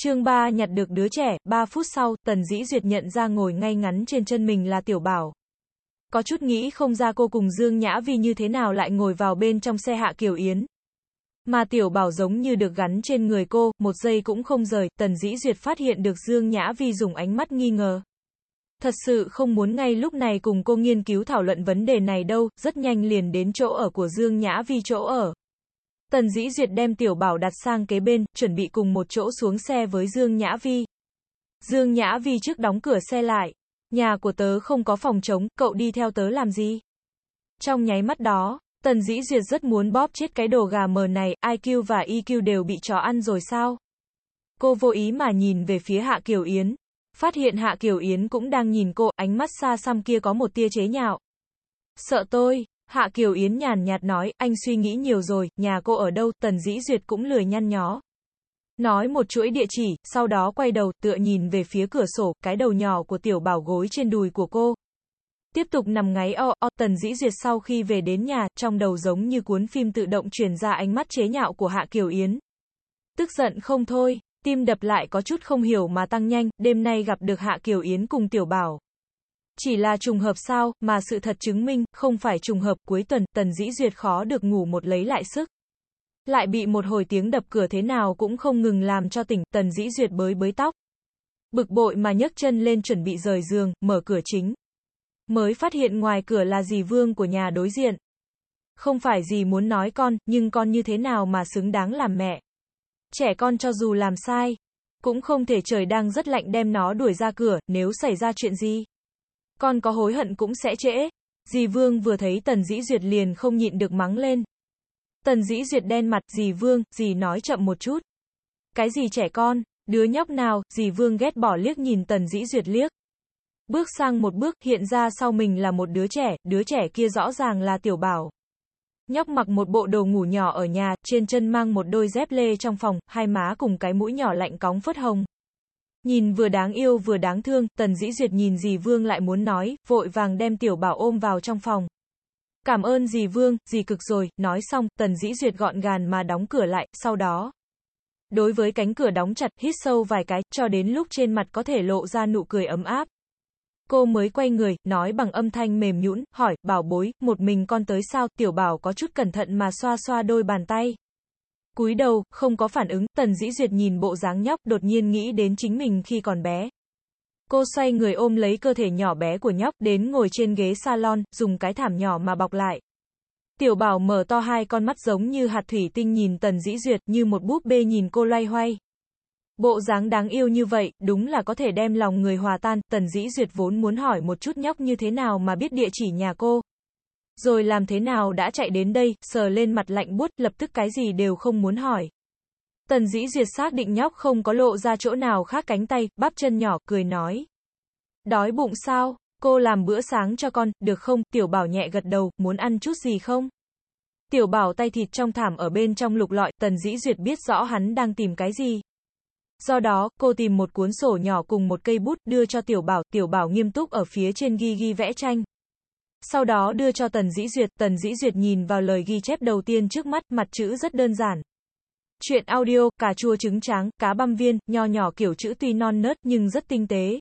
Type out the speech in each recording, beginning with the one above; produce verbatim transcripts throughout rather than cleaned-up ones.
Chương ba nhặt được đứa trẻ, ba phút sau, Tần Dĩ Duyệt nhận ra ngồi ngay ngắn trên chân mình là Tiểu Bảo. Có chút nghĩ không ra cô cùng Dương Nhã Vi như thế nào lại ngồi vào bên trong xe Hạ Kiều Yến. Mà Tiểu Bảo giống như được gắn trên người cô, một giây cũng không rời, Tần Dĩ Duyệt phát hiện được Dương Nhã Vi dùng ánh mắt nghi ngờ. Thật sự không muốn ngay lúc này cùng cô nghiên cứu thảo luận vấn đề này đâu, rất nhanh liền đến chỗ ở của Dương Nhã Vi chỗ ở. Tần Dĩ Duyệt đem Tiểu Bảo đặt sang kế bên, chuẩn bị cùng một chỗ xuống xe với Dương Nhã Vi. Dương Nhã Vi trước đóng cửa xe lại. Nhà của tớ không có phòng trống, cậu đi theo tớ làm gì? Trong nháy mắt đó, Tần Dĩ Duyệt rất muốn bóp chết cái đồ gà mờ này, i kiu và e kiu đều bị chó ăn rồi sao? Cô vô ý mà nhìn về phía Hạ Kiều Yến. Phát hiện Hạ Kiều Yến cũng đang nhìn cô, ánh mắt xa xăm kia có một tia chế nhạo. Sợ tôi? Hạ Kiều Yến nhàn nhạt nói, anh suy nghĩ nhiều rồi, nhà cô ở đâu? Tần Dĩ Duyệt cũng lười nhăn nhó. Nói một chuỗi địa chỉ, sau đó quay đầu, tựa nhìn về phía cửa sổ, cái đầu nhỏ của Tiểu Bảo gối trên đùi của cô. Tiếp tục nằm ngáy o o, Tần Dĩ Duyệt sau khi về đến nhà, trong đầu giống như cuốn phim tự động truyền ra ánh mắt chế nhạo của Hạ Kiều Yến. Tức giận không thôi, tim đập lại có chút không hiểu mà tăng nhanh, đêm nay gặp được Hạ Kiều Yến cùng Tiểu Bảo. Chỉ là trùng hợp sao, mà sự thật chứng minh, không phải trùng hợp, cuối tuần, Tần Dĩ Duyệt khó được ngủ một lấy lại sức. Lại bị một hồi tiếng đập cửa thế nào cũng không ngừng làm cho tỉnh, Tần Dĩ Duyệt bới bới tóc. Bực bội mà nhấc chân lên chuẩn bị rời giường, mở cửa chính. Mới phát hiện ngoài cửa là dì Vương của nhà đối diện. Không phải dì muốn nói con, nhưng con như thế nào mà xứng đáng làm mẹ. Trẻ con cho dù làm sai, cũng không thể trời đang rất lạnh đem nó đuổi ra cửa, nếu xảy ra chuyện gì. Con có hối hận cũng sẽ trễ. Dì Vương vừa thấy Tần Dĩ Duyệt liền không nhịn được mắng lên. Tần Dĩ Duyệt đen mặt, dì Vương, dì nói chậm một chút. Cái gì trẻ con, đứa nhóc nào, dì Vương ghét bỏ liếc nhìn Tần Dĩ Duyệt liếc. Bước sang một bước, hiện ra sau mình là một đứa trẻ, đứa trẻ kia rõ ràng là Tiểu Bảo. Nhóc mặc một bộ đồ ngủ nhỏ ở nhà, trên chân mang một đôi dép lê trong phòng, hai má cùng cái mũi nhỏ lạnh cóng phớt hồng. Nhìn vừa đáng yêu vừa đáng thương, Tần Dĩ Duyệt nhìn dì Vương lại muốn nói, vội vàng đem Tiểu Bảo ôm vào trong phòng. Cảm ơn dì Vương, dì cực rồi, nói xong, Tần Dĩ Duyệt gọn gàng mà đóng cửa lại, sau đó. Đối với cánh cửa đóng chặt, hít sâu vài cái, cho đến lúc trên mặt có thể lộ ra nụ cười ấm áp. Cô mới quay người, nói bằng âm thanh mềm nhũn, hỏi, Bảo bối, một mình con tới sao? Tiểu Bảo có chút cẩn thận mà xoa xoa đôi bàn tay. Cúi đầu, không có phản ứng, Tần Dĩ Duyệt nhìn bộ dáng nhóc, đột nhiên nghĩ đến chính mình khi còn bé. Cô xoay người ôm lấy cơ thể nhỏ bé của nhóc, đến ngồi trên ghế salon, dùng cái thảm nhỏ mà bọc lại. Tiểu Bảo mở to hai con mắt giống như hạt thủy tinh nhìn Tần Dĩ Duyệt, như một búp bê nhìn cô loay hoay. Bộ dáng đáng yêu như vậy, đúng là có thể đem lòng người hòa tan. Tần Dĩ Duyệt vốn muốn hỏi một chút nhóc như thế nào mà biết địa chỉ nhà cô. Rồi làm thế nào đã chạy đến đây, sờ lên mặt lạnh buốt, lập tức cái gì đều không muốn hỏi. Tần Dĩ Duyệt xác định nhóc không có lộ ra chỗ nào khác cánh tay, bắp chân nhỏ, cười nói. Đói bụng sao? Cô làm bữa sáng cho con, được không? Tiểu Bảo nhẹ gật đầu, muốn ăn chút gì không? Tiểu Bảo tay thịt trong thảm ở bên trong lục lọi, Tần Dĩ Duyệt biết rõ hắn đang tìm cái gì. Do đó, cô tìm một cuốn sổ nhỏ cùng một cây bút, đưa cho Tiểu Bảo, Tiểu Bảo nghiêm túc ở phía trên ghi ghi vẽ tranh. Sau đó đưa cho Tần Dĩ Duyệt, Tần Dĩ Duyệt nhìn vào lời ghi chép đầu tiên trước mắt, mặt chữ rất đơn giản. Chuyện audio, cà chua trứng tráng, cá băm viên, nho nhỏ kiểu chữ tuy non nớt nhưng rất tinh tế.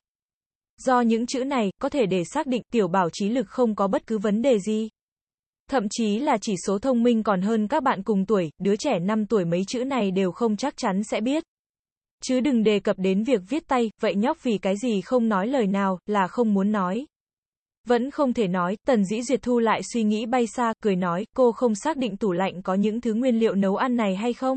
Do những chữ này, có thể để xác định Tiểu Bảo trí lực không có bất cứ vấn đề gì. Thậm chí là chỉ số thông minh còn hơn các bạn cùng tuổi, đứa trẻ năm tuổi mấy chữ này đều không chắc chắn sẽ biết. Chứ đừng đề cập đến việc viết tay, vậy nhóc vì cái gì không nói lời nào, là không muốn nói. Vẫn không thể nói, Tần Dĩ Duyệt thu lại suy nghĩ bay xa, cười nói, cô không xác định tủ lạnh có những thứ nguyên liệu nấu ăn này hay không?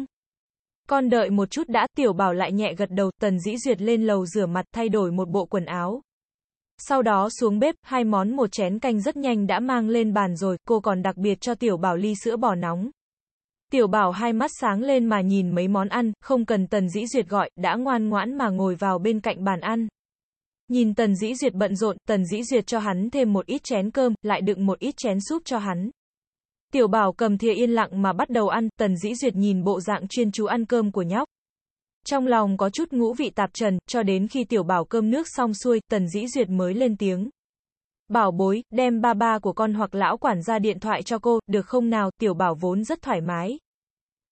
Con đợi một chút đã, Tiểu Bảo lại nhẹ gật đầu, Tần Dĩ Duyệt lên lầu rửa mặt, thay đổi một bộ quần áo. Sau đó xuống bếp, hai món một chén canh rất nhanh đã mang lên bàn rồi, cô còn đặc biệt cho Tiểu Bảo ly sữa bò nóng. Tiểu Bảo hai mắt sáng lên mà nhìn mấy món ăn, không cần Tần Dĩ Duyệt gọi, đã ngoan ngoãn mà ngồi vào bên cạnh bàn ăn. Nhìn Tần Dĩ Duyệt bận rộn, Tần Dĩ Duyệt cho hắn thêm một ít chén cơm, lại đựng một ít chén súp cho hắn. Tiểu Bảo cầm thìa yên lặng mà bắt đầu ăn, Tần Dĩ Duyệt nhìn bộ dạng chuyên chú ăn cơm của nhóc. Trong lòng có chút ngũ vị tạp trần, cho đến khi Tiểu Bảo cơm nước xong xuôi, Tần Dĩ Duyệt mới lên tiếng. Bảo bối, đem ba ba của con hoặc lão quản gia điện thoại cho cô, được không nào? Tiểu Bảo vốn rất thoải mái.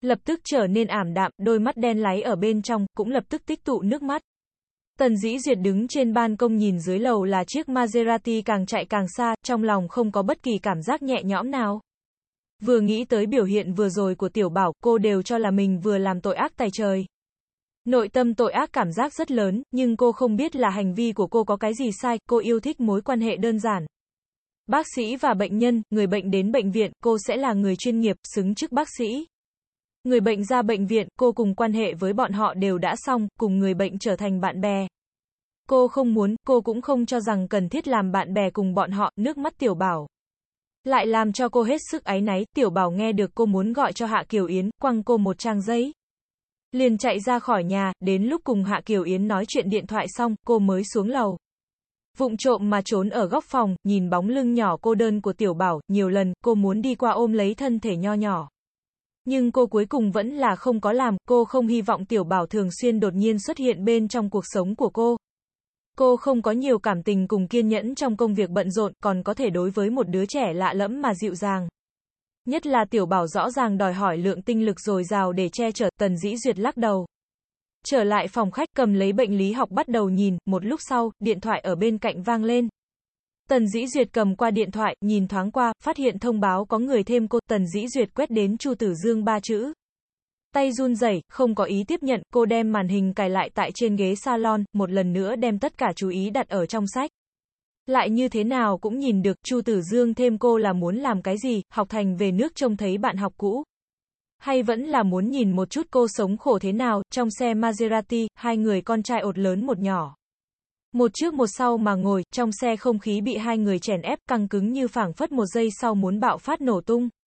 lập tức trở nên ảm đạm, đôi mắt đen láy ở bên trong, cũng lập tức tích tụ nước mắt. Tần Dĩ Duyệt đứng trên ban công nhìn dưới lầu là chiếc Maserati càng chạy càng xa, trong lòng không có bất kỳ cảm giác nhẹ nhõm nào. Vừa nghĩ tới biểu hiện vừa rồi của Tiểu Bảo, cô đều cho là mình vừa làm tội ác tày trời. Nội tâm tội ác cảm giác rất lớn, nhưng cô không biết là hành vi của cô có cái gì sai, cô yêu thích mối quan hệ đơn giản. Bác sĩ và bệnh nhân, người bệnh đến bệnh viện, cô sẽ là người chuyên nghiệp, xứng chức bác sĩ. Người bệnh ra bệnh viện, cô cùng quan hệ với bọn họ đều đã xong, cùng người bệnh trở thành bạn bè. Cô không muốn, cô cũng không cho rằng cần thiết làm bạn bè cùng bọn họ, nước mắt Tiểu Bảo lại làm cho cô hết sức áy náy. Tiểu Bảo nghe được cô muốn gọi cho Hạ Kiều Yến, quăng cô một trang giấy. Liền chạy ra khỏi nhà, đến lúc cùng Hạ Kiều Yến nói chuyện điện thoại xong, cô mới xuống lầu. Vụng trộm mà trốn ở góc phòng, nhìn bóng lưng nhỏ cô đơn của Tiểu Bảo, nhiều lần, cô muốn đi qua ôm lấy thân thể nho nhỏ. Nhưng cô cuối cùng vẫn là không có làm, cô không hy vọng Tiểu Bảo thường xuyên đột nhiên xuất hiện bên trong cuộc sống của cô. Cô không có nhiều cảm tình cùng kiên nhẫn trong công việc bận rộn, còn có thể đối với một đứa trẻ lạ lẫm mà dịu dàng. Nhất là Tiểu Bảo rõ ràng đòi hỏi lượng tinh lực dồi dào để che chở. Tần Dĩ Duyệt lắc đầu. Trở lại phòng khách, cầm lấy bệnh lý học bắt đầu nhìn, một lúc sau, điện thoại ở bên cạnh vang lên. Tần Dĩ Duyệt cầm qua điện thoại, nhìn thoáng qua, phát hiện thông báo có người thêm cô. Tần Dĩ Duyệt quét đến Chu Tử Dương ba chữ. Tay run rẩy, không có ý tiếp nhận, cô đem màn hình cài lại tại trên ghế salon, một lần nữa đem tất cả chú ý đặt ở trong sách. Lại như thế nào cũng nhìn được, Chu Tử Dương thêm cô là muốn làm cái gì, học thành về nước trông thấy bạn học cũ. Hay vẫn là muốn nhìn một chút cô sống khổ thế nào, trong xe Maserati, hai người con trai ột lớn một nhỏ. Một trước một sau mà ngồi, trong xe không khí bị hai người chèn ép, căng cứng như phảng phất một giây sau muốn bạo phát nổ tung.